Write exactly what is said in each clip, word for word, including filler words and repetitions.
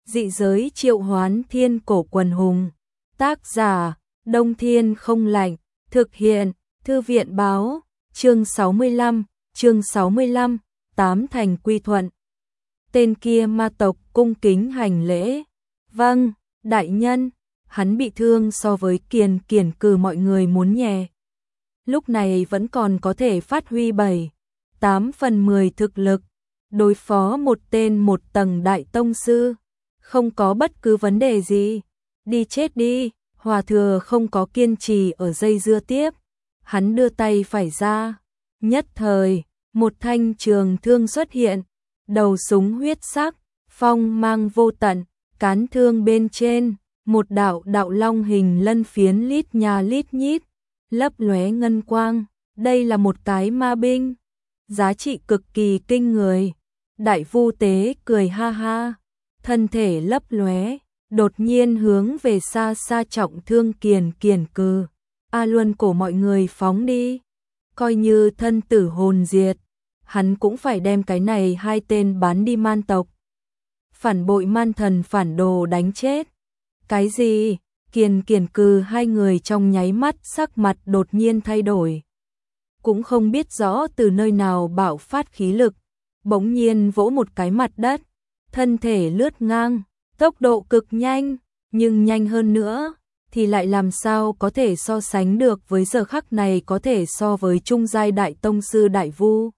Dị giới triệu hoán thiên cổ quần hùng. Tác giả, Đông Thiên không lạnh. Thực hiện, Thư viện báo. Chương sáu mươi lăm, chương sáu mươi lăm, tám thành quy thuận. Tên kia ma tộc cung kính hành lễ. Vâng, đại nhân. Hắn bị thương so với Kiền Kiền Cừ mọi người muốn nhẹ. Lúc này vẫn còn có thể phát huy bảy, tám phần mười thực lực. Đối phó một tên một tầng đại tông sư. Không có bất cứ vấn đề gì. Đi chết đi. Hòa thừa không có kiên trì ở dây dưa tiếp. Hắn đưa tay phải ra. Nhất thời, một thanh trường thương xuất hiện. Đầu súng huyết sắc, phong mang vô tận, cán thương bên trên. Một đạo đạo long hình lân phiến lít nhà lít nhít, lấp lóe ngân quang. Đây là một cái ma binh. Giá trị cực kỳ kinh người. Đại Vu Tế cười ha ha. Thân thể lấp lóe. Đột nhiên hướng về xa xa trọng thương Kiền Kiền Cừ. A Luân cổ mọi người phóng đi. Coi như thân tử hồn diệt. Hắn cũng phải đem cái này hai tên bán đi man tộc. Phản bội man thần phản đồ đánh chết. Cái gì? Kiền Kiền Cừ hai người trong nháy mắt sắc mặt đột nhiên thay đổi. Cũng không biết rõ từ nơi nào bạo phát khí lực. Bỗng nhiên vỗ một cái mặt đất. Thân thể lướt ngang. Tốc độ cực nhanh, nhưng nhanh hơn nữa, thì lại làm sao có thể so sánh được với giờ khắc này có thể so với trung giai đại tông sư Đại Vu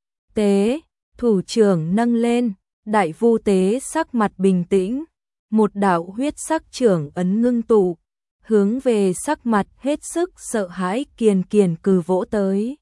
Tế. Thủ trưởng nâng lên, Đại Vu Tế sắc mặt bình tĩnh, một đạo huyết sắc trưởng ấn ngưng tụ, hướng về sắc mặt hết sức sợ hãi Kiền Kiền Cừ vỗ tới.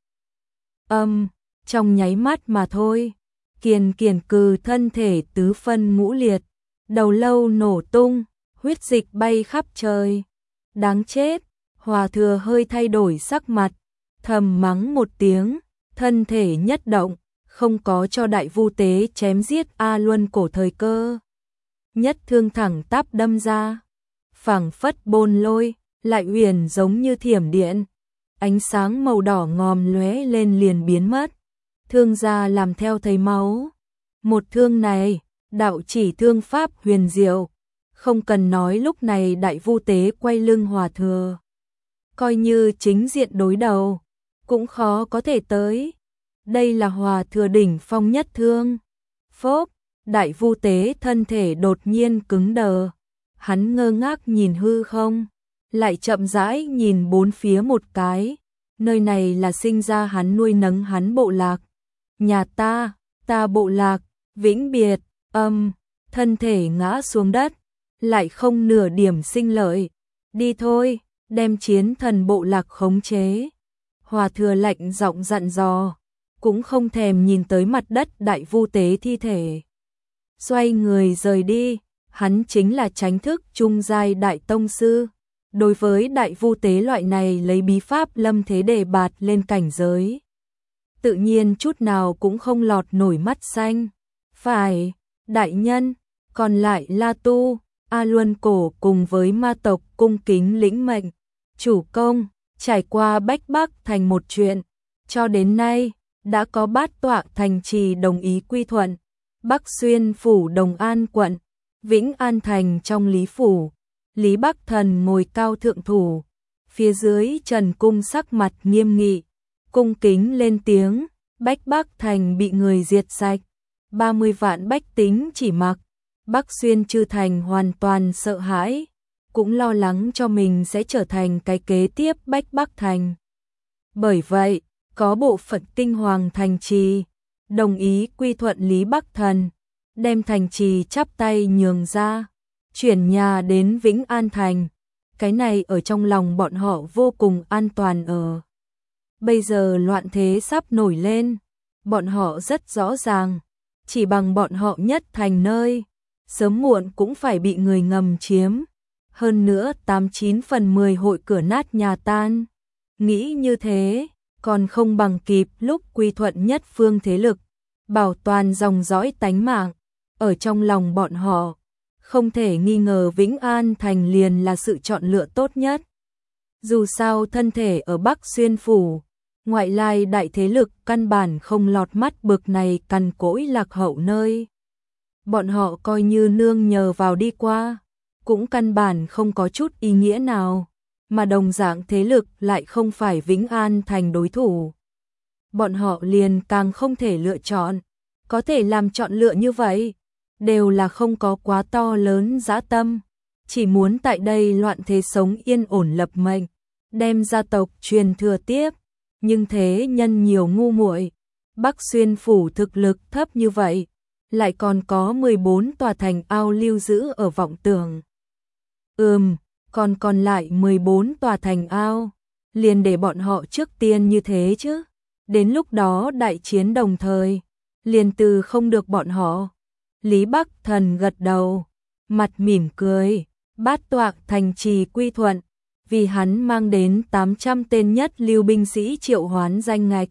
Âm, um, trong nháy mắt mà thôi, Kiền Kiền Cừ thân thể tứ phân ngũ liệt. Đầu lâu nổ tung, huyết dịch bay khắp trời. Đáng chết, Hòa thừa hơi thay đổi sắc mặt, thầm mắng một tiếng, thân thể nhất động, không có cho Đại Vu Tế chém giết A Luân cổ thời cơ. Nhất thương thẳng tắp đâm ra, phảng phất bôn lôi, lại uyển giống như thiểm điện. Ánh sáng màu đỏ ngòm lóe lên liền biến mất, thương ra làm theo thấy máu. Một thương này, đạo chỉ thương pháp huyền diệu, không cần nói lúc này Đại Vu Tế quay lưng Hòa thừa. Coi như chính diện đối đầu, cũng khó có thể tới. Đây là Hòa thừa đỉnh phong nhất thương. Phốp, Đại Vu Tế thân thể đột nhiên cứng đờ. Hắn ngơ ngác nhìn hư không, lại chậm rãi nhìn bốn phía một cái. Nơi này là sinh ra hắn nuôi nấng hắn bộ lạc. Nhà ta, ta bộ lạc, vĩnh biệt. Âm, thân thể ngã xuống đất, lại không nửa điểm sinh lợi. Đi thôi, đem chiến thần bộ lạc khống chế. Hòa thừa lạnh giọng dặn dò, cũng không thèm nhìn tới mặt đất Đại Vu Tế thi thể. Xoay người rời đi, hắn chính là tránh thức trung giai đại tông sư. Đối với Đại Vu Tế loại này lấy bí pháp lâm thế đề bạt lên cảnh giới, tự nhiên chút nào cũng không lọt nổi mắt xanh. Phải, đại nhân, còn lại La Tu, A Luân cổ cùng với ma tộc cung kính lĩnh mệnh. Chủ công, trải qua Bách Bắc thành một chuyện, cho đến nay, đã có bát tọa thành trì đồng ý quy thuận. Bắc Xuyên phủ Đồng An quận, Vĩnh An thành trong Lý phủ, Lý Bắc Thần ngồi cao thượng thủ, phía dưới Trần Cung sắc mặt nghiêm nghị, cung kính lên tiếng, Bách Bắc thành bị người diệt sạch. ba mươi vạn bách tính chỉ mặc, Bắc Xuyên chư thành hoàn toàn sợ hãi, cũng lo lắng cho mình sẽ trở thành cái kế tiếp Bách Bắc thành. Bởi vậy, có bộ phận kinh hoàng thành trì, đồng ý quy thuận Lý Bắc Thần, đem thành trì chắp tay nhường ra, chuyển nhà đến Vĩnh An thành. Cái này ở trong lòng bọn họ vô cùng an toàn ở. Bây giờ loạn thế sắp nổi lên, bọn họ rất rõ ràng. Chỉ bằng bọn họ nhất thành nơi, sớm muộn cũng phải bị người ngầm chiếm. Hơn nữa tám chín phần mười hội cửa nát nhà tan. Nghĩ như thế, còn không bằng kịp lúc quy thuận nhất phương thế lực, bảo toàn dòng dõi tánh mạng. Ở trong lòng bọn họ, không thể nghi ngờ Vĩnh An thành liền là sự chọn lựa tốt nhất. Dù sao thân thể ở Bắc Xuyên phủ, ngoại lai đại thế lực căn bản không lọt mắt bực này cằn cỗi lạc hậu nơi. bọn họ coi như nương nhờ vào đi qua, cũng căn bản không có chút ý nghĩa nào, mà đồng dạng thế lực lại không phải Vĩnh An thành đối thủ. Bọn họ liền càng không thể lựa chọn, có thể làm chọn lựa như vậy, đều là không có quá to lớn dã tâm, chỉ muốn tại đây loạn thế sống yên ổn lập mệnh, đem gia tộc truyền thừa tiếp, nhưng thế nhân nhiều ngu muội, Bắc Xuyên phủ thực lực thấp như vậy, lại còn có mười bốn tòa thành ao lưu giữ ở vọng tường. Ừm, còn còn lại mười bốn tòa thành ao, liền để bọn họ trước tiên như thế chứ, đến lúc đó đại chiến đồng thời, liền từ không được bọn họ. Lý Bắc Thần gật đầu, mặt mỉm cười, bát tọa thành trì quy thuận, vì hắn mang đến tám trăm tên nhất lưu binh sĩ triệu hoán danh ngạch.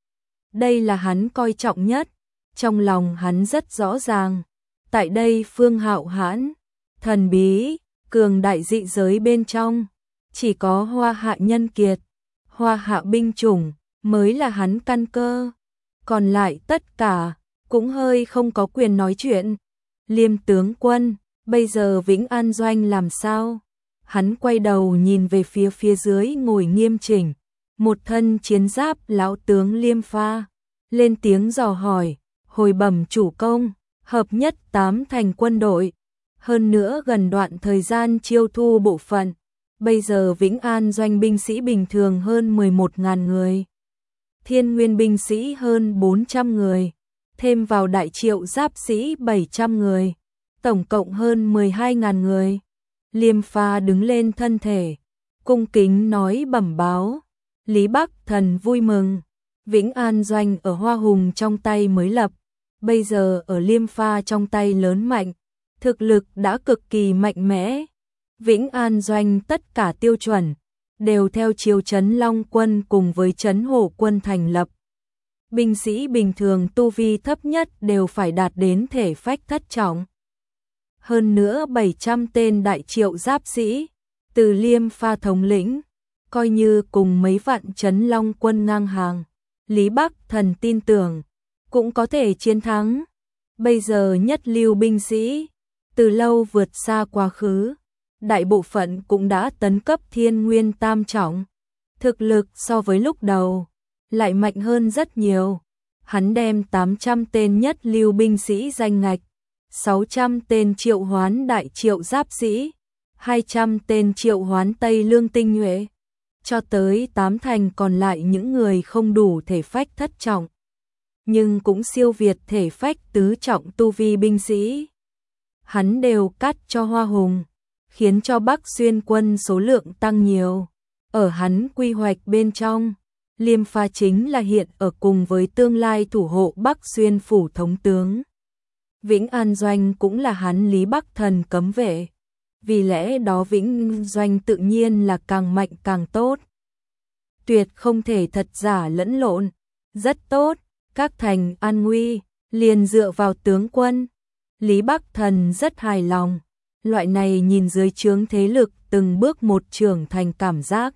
Đây là hắn coi trọng nhất, trong lòng hắn rất rõ ràng, tại đây phương hạo hãn, thần bí, cường đại dị giới bên trong, chỉ có Hoa Hạ nhân kiệt, Hoa Hạ binh chủng mới là hắn căn cơ, còn lại tất cả cũng hơi không có quyền nói chuyện. Liêm tướng quân, bây giờ Vĩnh An doanh làm sao? Hắn quay đầu nhìn về phía phía dưới ngồi nghiêm chỉnh, một thân chiến giáp lão tướng Liêm Pha, lên tiếng dò hỏi, hồi bẩm chủ công, hợp nhất tám thành quân đội, hơn nữa gần đoạn thời gian chiêu thu bộ phận, bây giờ Vĩnh An doanh binh sĩ bình thường hơn mười một nghìn người, Thiên Nguyên binh sĩ hơn bốn trăm người, thêm vào đại triệu giáp sĩ bảy trăm người, tổng cộng hơn mười hai nghìn người. Liêm Pha đứng lên thân thể, cung kính nói bẩm báo, Lý Bắc Thần vui mừng, Vĩnh An doanh ở Hoa Hùng trong tay mới lập, bây giờ ở Liêm Pha trong tay lớn mạnh, thực lực đã cực kỳ mạnh mẽ. Vĩnh An doanh tất cả tiêu chuẩn đều theo chiếu Trấn Long quân cùng với Trấn Hổ quân thành lập. Binh sĩ bình thường tu vi thấp nhất đều phải đạt đến thể phách thất trọng. Hơn nữa bảy trăm tên đại triệu giáp sĩ, từ Liêm Pha thống lĩnh, coi như cùng mấy vạn Trấn Long quân ngang hàng, Lý Bắc Thần tin tưởng, cũng có thể chiến thắng. Bây giờ nhất lưu binh sĩ, từ lâu vượt xa quá khứ, đại bộ phận cũng đã tấn cấp thiên nguyên tam trọng, thực lực so với lúc đầu, lại mạnh hơn rất nhiều. Hắn đem tám trăm tên nhất lưu binh sĩ danh ngạch, sáu trăm tên triệu hoán đại triệu giáp sĩ, hai trăm tên triệu hoán Tây Lương tinh nhuệ, cho tới tám thành còn lại những người không đủ thể phách thất trọng, nhưng cũng siêu việt thể phách tứ trọng tu vi binh sĩ. Hắn đều cắt cho Hoa Hùng, khiến cho Bắc Xuyên quân số lượng tăng nhiều. Ở hắn quy hoạch bên trong, Liêm Pha chính là hiện ở cùng với tương lai thủ hộ Bắc Xuyên phủ thống tướng. Vĩnh An doanh cũng là hắn Lý Bắc Thần cấm vệ, vì lẽ đó Vĩnh doanh tự nhiên là càng mạnh càng tốt. Tuyệt không thể thật giả lẫn lộn, rất tốt, các thành an nguy, liền dựa vào tướng quân. Lý Bắc Thần rất hài lòng, loại này nhìn dưới trướng thế lực từng bước một trưởng thành cảm giác,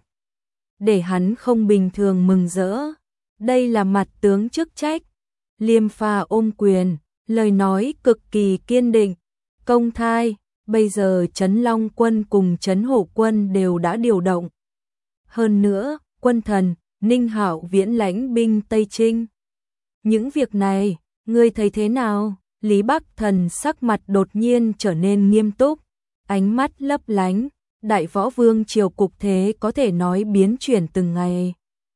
để hắn không bình thường mừng rỡ. Đây là mặt tướng chức trách. Liêm Pha ôm quyền, lời nói cực kỳ kiên định, công thai, bây giờ Trấn Long quân cùng Trấn Hổ quân đều đã điều động. Hơn nữa, quân thần, Ninh Hạo viễn lãnh binh Tây Trinh. Những việc này, ngươi thấy thế nào? Lý Bắc Thần sắc mặt đột nhiên trở nên nghiêm túc, ánh mắt lấp lánh, đại võ vương triều cục thế có thể nói biến chuyển từng ngày.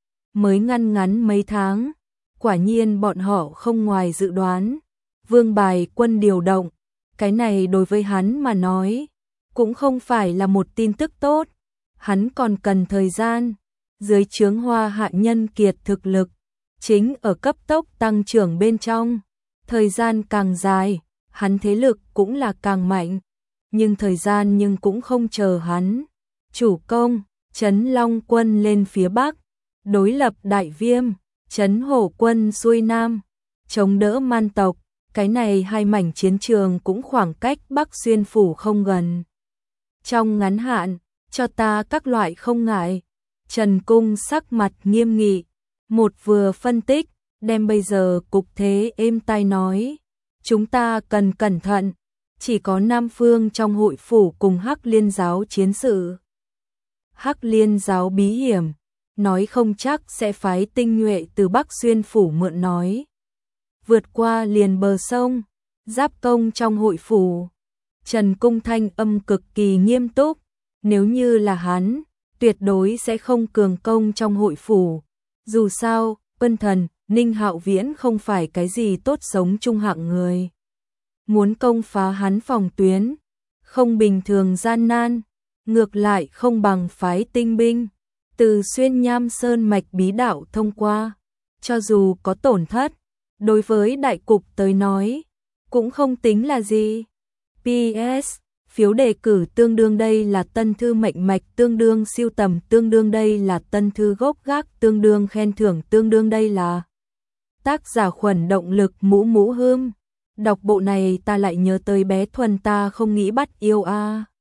Mới ngăn ngắn mấy tháng, quả nhiên bọn họ không ngoài dự đoán, vương bài quân điều động, cái này đối với hắn mà nói, cũng không phải là một tin tức tốt, hắn còn cần thời gian, dưới trướng Hoa Hạ nhân kiệt thực lực, chính ở cấp tốc tăng trưởng bên trong. Thời gian càng dài, hắn thế lực cũng là càng mạnh, nhưng thời gian nhưng cũng không chờ hắn. Chủ công, Trấn Long quân lên phía Bắc, đối lập Đại Viêm, Trấn Hổ quân xuôi Nam, chống đỡ Man tộc, cái này hai mảnh chiến trường cũng khoảng cách Bắc Xuyên phủ không gần. Trong ngắn hạn, cho ta các loại không ngại. Trần Cung sắc mặt nghiêm nghị, một vừa phân tích, đem bây giờ cục thế êm tai nói, chúng ta cần cẩn thận, chỉ có Nam Phương trong hội phủ cùng Hắc Liên giáo chiến sự. Hắc Liên giáo bí hiểm, nói không chắc sẽ phái tinh nhuệ từ Bắc Xuyên phủ mượn nói. Vượt qua liền bờ sông, giáp công trong hội phủ. Trần Cung thanh âm cực kỳ nghiêm túc, nếu như là hắn, tuyệt đối sẽ không cường công trong hội phủ. Dù sao, Quân Thần, Ninh Hạo Viễn không phải cái gì tốt sống trung hạng người. Muốn công phá hắn phòng tuyến, không bình thường gian nan, ngược lại không bằng phái tinh binh, từ xuyên Nham Sơn mạch bí đạo thông qua. Cho dù có tổn thất, đối với đại cục tới nói, cũng không tính là gì. pê ét Phiếu đề cử tương đương đây là tân thư mệnh mạch tương đương siêu tầm tương đương đây là tân thư gốc gác tương đương khen thưởng tương đương đây là tác giả khuẩn động lực mũ mũ hươm. Đọc bộ này ta lại nhớ tới bé Thuần ta không nghĩ bắt yêu a. À.